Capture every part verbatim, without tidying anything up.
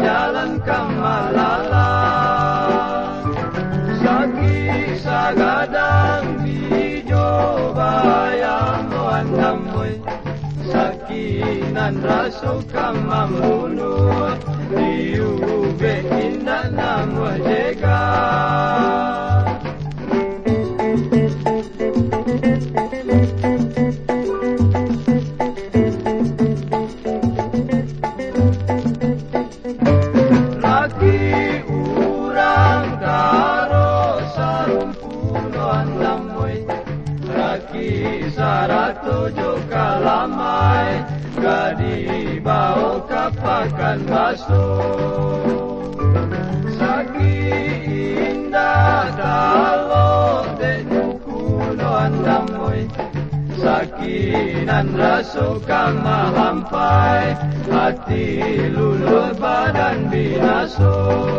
jalan kamalala. Saki sagadang bijo bayang wanamoy, sakinan raso kamamunu, diube indah nama jega. Sarato kalamay, gadi bao kapakan baso. Saki indah dalo tenukuno andamoy, sakinan raso kamahampai, hati luluh badan binaso.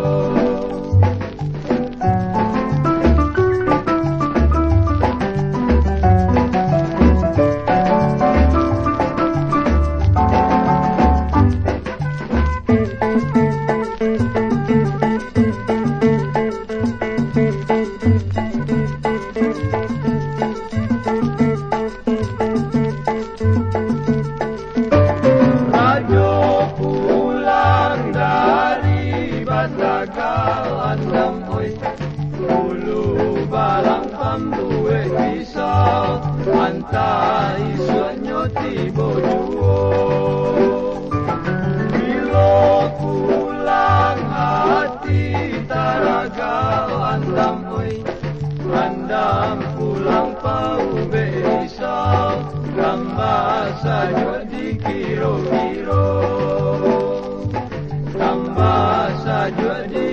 Antai sueño tibo juo, bilo pulang hati taragal andam oi, andam pulang pau berisau, tambah saja di kiro-kiro, tambah saja di